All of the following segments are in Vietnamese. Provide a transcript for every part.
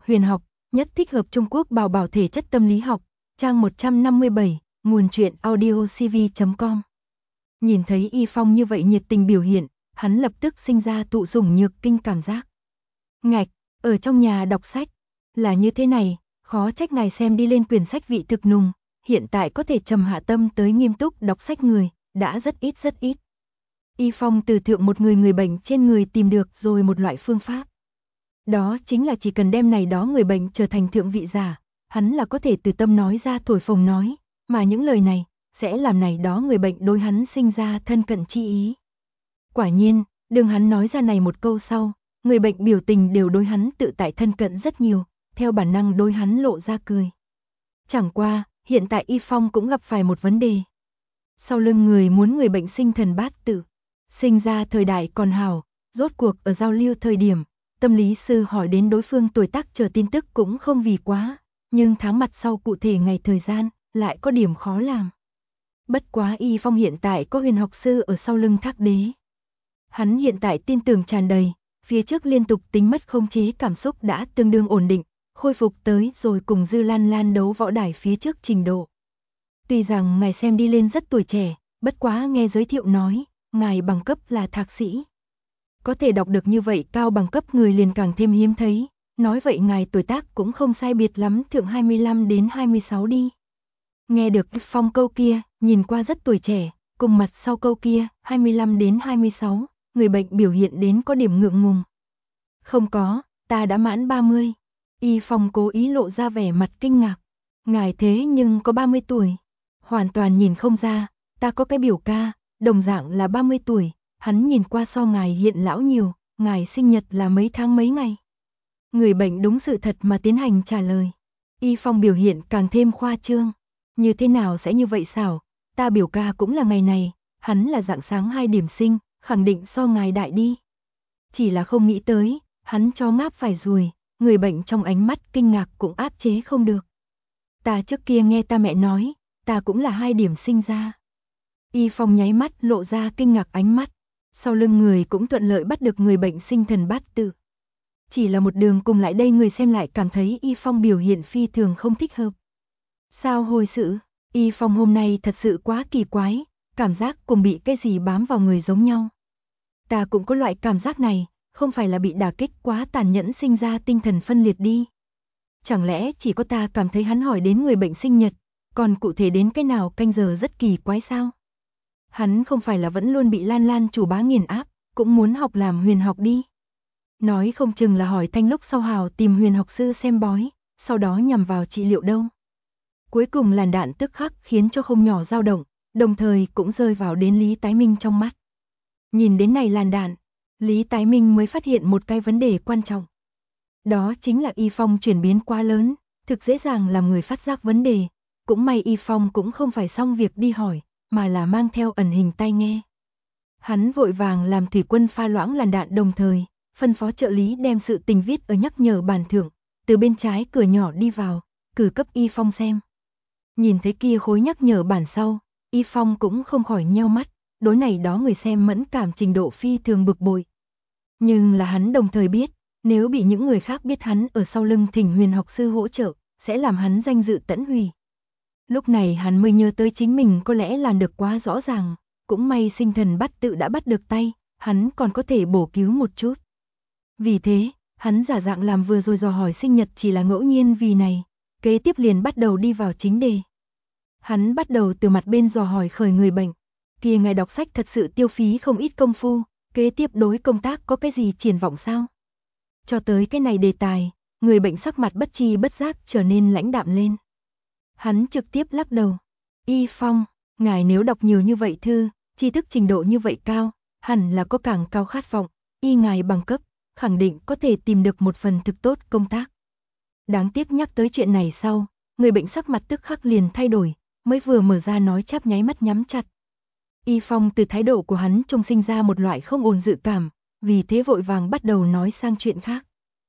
huyền học, nhất thích hợp Trung Quốc bảo bảo thể chất tâm lý học, trang 157, nguồn truyện audiocv.com. Nhìn thấy Y Phong như vậy nhiệt tình biểu hiện, hắn lập tức sinh ra thụ sủng nhược kinh cảm giác. Ngạch, ở trong nhà đọc sách, là như thế này, khó trách ngài xem đi lên quyển sách vị thực nùng, hiện tại có thể trầm hạ tâm tới nghiêm túc đọc sách người, đã rất ít. Y Phong từ thượng một người bệnh trên người tìm được rồi một loại phương pháp. Đó chính là chỉ cần đem này đó người bệnh trở thành thượng vị giả, hắn là có thể từ tâm nói ra thổi phồng nói, mà những lời này sẽ làm này đó người bệnh đối hắn sinh ra thân cận chi ý. Quả nhiên, đừng hắn nói ra này một câu sau, người bệnh biểu tình đều đối hắn tự tại thân cận rất nhiều, theo bản năng đối hắn lộ ra cười. Chẳng qua, hiện tại Y Phong cũng gặp phải một vấn đề. Sau lưng người muốn người bệnh sinh thần bát tự, sinh ra thời đại còn hảo, rốt cuộc ở giao lưu thời điểm, tâm lý sư hỏi đến đối phương tuổi tác chờ tin tức cũng không vì quá, nhưng tháng mặt sau cụ thể ngày thời gian, lại có điểm khó làm. Bất quá Y Phong hiện tại có huyền học sư ở sau lưng thác đế. Hắn hiện tại tin tưởng tràn đầy, phía trước liên tục tính mất khống chế cảm xúc đã tương đương ổn định, khôi phục tới rồi cùng Dư Lan Lan đấu võ đài phía trước trình độ. Tuy rằng ngài xem đi lên rất tuổi trẻ, bất quá nghe giới thiệu nói, ngài bằng cấp là thạc sĩ. Có thể đọc được như vậy cao bằng cấp người liền càng thêm hiếm thấy, nói vậy ngài tuổi tác cũng không sai biệt lắm, thượng 25 đến 26 đi. Nghe được Phong câu kia, nhìn qua rất tuổi trẻ, cùng mặt sau câu kia, 25 đến 26, người bệnh biểu hiện đến có điểm ngượng ngùng. Không có, ta đã mãn 30. Y Phong cố ý lộ ra vẻ mặt kinh ngạc. Ngài thế nhưng có 30 tuổi. Hoàn toàn nhìn không ra, ta có cái biểu ca, đồng dạng là 30 tuổi, hắn nhìn qua so ngài hiện lão nhiều, ngài sinh nhật là mấy tháng mấy ngày. Người bệnh đúng sự thật mà tiến hành trả lời. Y Phong biểu hiện càng thêm khoa trương. Như thế nào sẽ như vậy xảo, ta biểu ca cũng là ngày này, hắn là rạng sáng 2 điểm sinh, khẳng định so ngài đại đi. Chỉ là không nghĩ tới, hắn cho ngáp phải rồi, người bệnh trong ánh mắt kinh ngạc cũng áp chế không được. Ta trước kia nghe ta mẹ nói, ta cũng là 2 điểm sinh ra. Y Phong nháy mắt lộ ra kinh ngạc ánh mắt, sau lưng người cũng thuận lợi bắt được người bệnh sinh thần bát tự. Chỉ là một đường cùng lại đây người xem lại cảm thấy Y Phong biểu hiện phi thường không thích hợp. Sao hồi sự, Y Phong hôm nay thật sự quá kỳ quái, cảm giác cùng bị cái gì bám vào người giống nhau. Ta cũng có loại cảm giác này, không phải là bị đả kích quá tàn nhẫn sinh ra tinh thần phân liệt đi. Chẳng lẽ chỉ có ta cảm thấy hắn hỏi đến người bệnh sinh nhật, còn cụ thể đến cái nào canh giờ rất kỳ quái sao? Hắn không phải là vẫn luôn bị Lan Lan chủ bá nghiền áp, cũng muốn học làm huyền học đi. Nói không chừng là hỏi thanh lúc sau hào tìm huyền học sư xem bói, sau đó nhằm vào trị liệu đâu. Cuối cùng làn đạn tức khắc khiến cho không nhỏ dao động, đồng thời cũng rơi vào đến Lý Tái Minh trong mắt. Nhìn đến này làn đạn, Lý Tái Minh mới phát hiện một cái vấn đề quan trọng. Đó chính là Y Phong chuyển biến quá lớn, thực dễ dàng làm người phát giác vấn đề. Cũng may Y Phong cũng không phải xong việc đi hỏi, mà là mang theo ẩn hình tai nghe. Hắn vội vàng làm thủy quân pha loãng làn đạn đồng thời, phân phó trợ lý đem sự tình viết ở nhắc nhở bàn thượng, từ bên trái cửa nhỏ đi vào, cử cấp Y Phong xem. Nhìn thấy kia khối nhắc nhở bản sau, Y Phong cũng không khỏi nheo mắt, đối này đó người xem mẫn cảm trình độ phi thường bực bội. Nhưng là hắn đồng thời biết, nếu bị những người khác biết hắn ở sau lưng thỉnh huyền học sư hỗ trợ, sẽ làm hắn danh dự tẫn hủy. Lúc này hắn mới nhớ tới chính mình có lẽ làm được quá rõ ràng, cũng may sinh thần bát tự đã bắt được tay, hắn còn có thể bổ cứu một chút. Vì thế, hắn giả dạng làm vừa rồi dò hỏi sinh nhật chỉ là ngẫu nhiên vì này, kế tiếp liền bắt đầu đi vào chính đề. Hắn bắt đầu từ mặt bên dò hỏi khởi người bệnh, kia ngài đọc sách thật sự tiêu phí không ít công phu, kế tiếp đối công tác có cái gì triển vọng sao? Cho tới cái này đề tài, người bệnh sắc mặt bất tri bất giác trở nên lãnh đạm lên. Hắn trực tiếp lắc đầu. Y Phong, ngài nếu đọc nhiều như vậy thư, tri thức trình độ như vậy cao, hẳn là có càng cao khát vọng, y ngài bằng cấp, khẳng định có thể tìm được một phần thực tốt công tác. Đáng tiếc nhắc tới chuyện này sau, người bệnh sắc mặt tức khắc liền thay đổi, mới vừa mở ra nói cháp nháy mắt nhắm chặt. Y Phong từ thái độ của hắn trông sinh ra một loại không ổn dự cảm, vì thế vội vàng bắt đầu nói sang chuyện khác.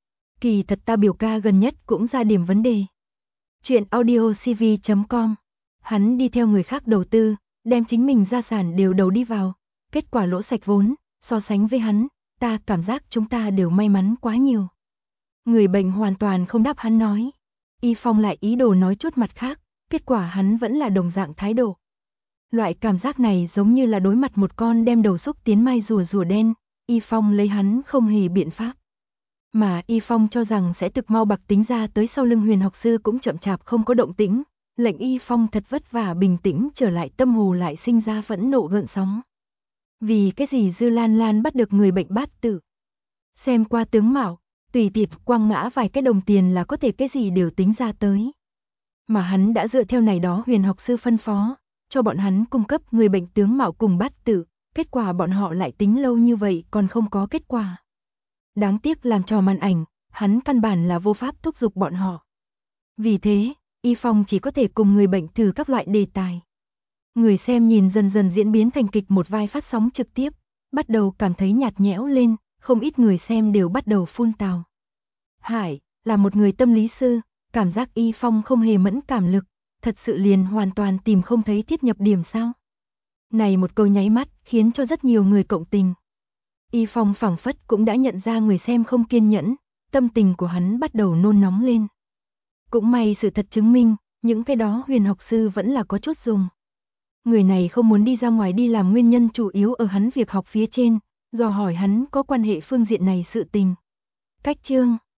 Kỳ thật ta biểu ca gần nhất cũng ra điểm vấn đề. Chuyện audiocv.com. Hắn đi theo người khác đầu tư, đem chính mình gia sản đều đầu đi vào, kết quả lỗ sạch vốn, so sánh với hắn, ta cảm giác chúng ta đều may mắn quá nhiều. Người bệnh hoàn toàn không đáp hắn nói. Y Phong lại ý đồ nói chút mặt khác, kết quả hắn vẫn là đồng dạng thái độ. Loại cảm giác này giống như là đối mặt một con đem đầu xúc tiến mai rùa đen, Y Phong lấy hắn không hề biện pháp. Mà Y Phong cho rằng sẽ thực mau bạc tính ra tới sau lưng Huyền học sư cũng chậm chạp không có động tĩnh, lệnh Y Phong thật vất vả bình tĩnh trở lại, tâm hồ lại sinh ra phẫn nộ gợn sóng. Vì cái gì Dư Lan Lan bắt được người bệnh bát tự? Xem qua tướng mạo, tùy tiệp quăng ngã vài cái đồng tiền là có thể cái gì đều tính ra tới. Mà hắn đã dựa theo này đó Huyền học sư phân phó, cho bọn hắn cung cấp người bệnh tướng mạo cùng bát tự, kết quả bọn họ lại tính lâu như vậy còn không có kết quả. Đáng tiếc làm trò màn ảnh, hắn căn bản là vô pháp thúc giục bọn họ. Vì thế, Y Phong chỉ có thể cùng người bệnh thử các loại đề tài. Người xem nhìn dần dần diễn biến thành kịch một vai phát sóng trực tiếp, bắt đầu cảm thấy nhạt nhẽo lên, không ít người xem đều bắt đầu phun tào. Hải, là một người tâm lý sư, cảm giác Y Phong không hề mẫn cảm lực, thật sự liền hoàn toàn tìm không thấy thiết nhập điểm sao. Này một câu nháy mắt khiến cho rất nhiều người cộng tình. Y Phong phảng phất cũng đã nhận ra người xem không kiên nhẫn, tâm tình của hắn bắt đầu nôn nóng lên. Cũng may sự thật chứng minh, những cái đó Huyền học sư vẫn là có chút dùng. Người này không muốn đi ra ngoài đi làm nguyên nhân chủ yếu ở hắn việc học phía trên, dò hỏi hắn có quan hệ phương diện này sự tình. Cách chương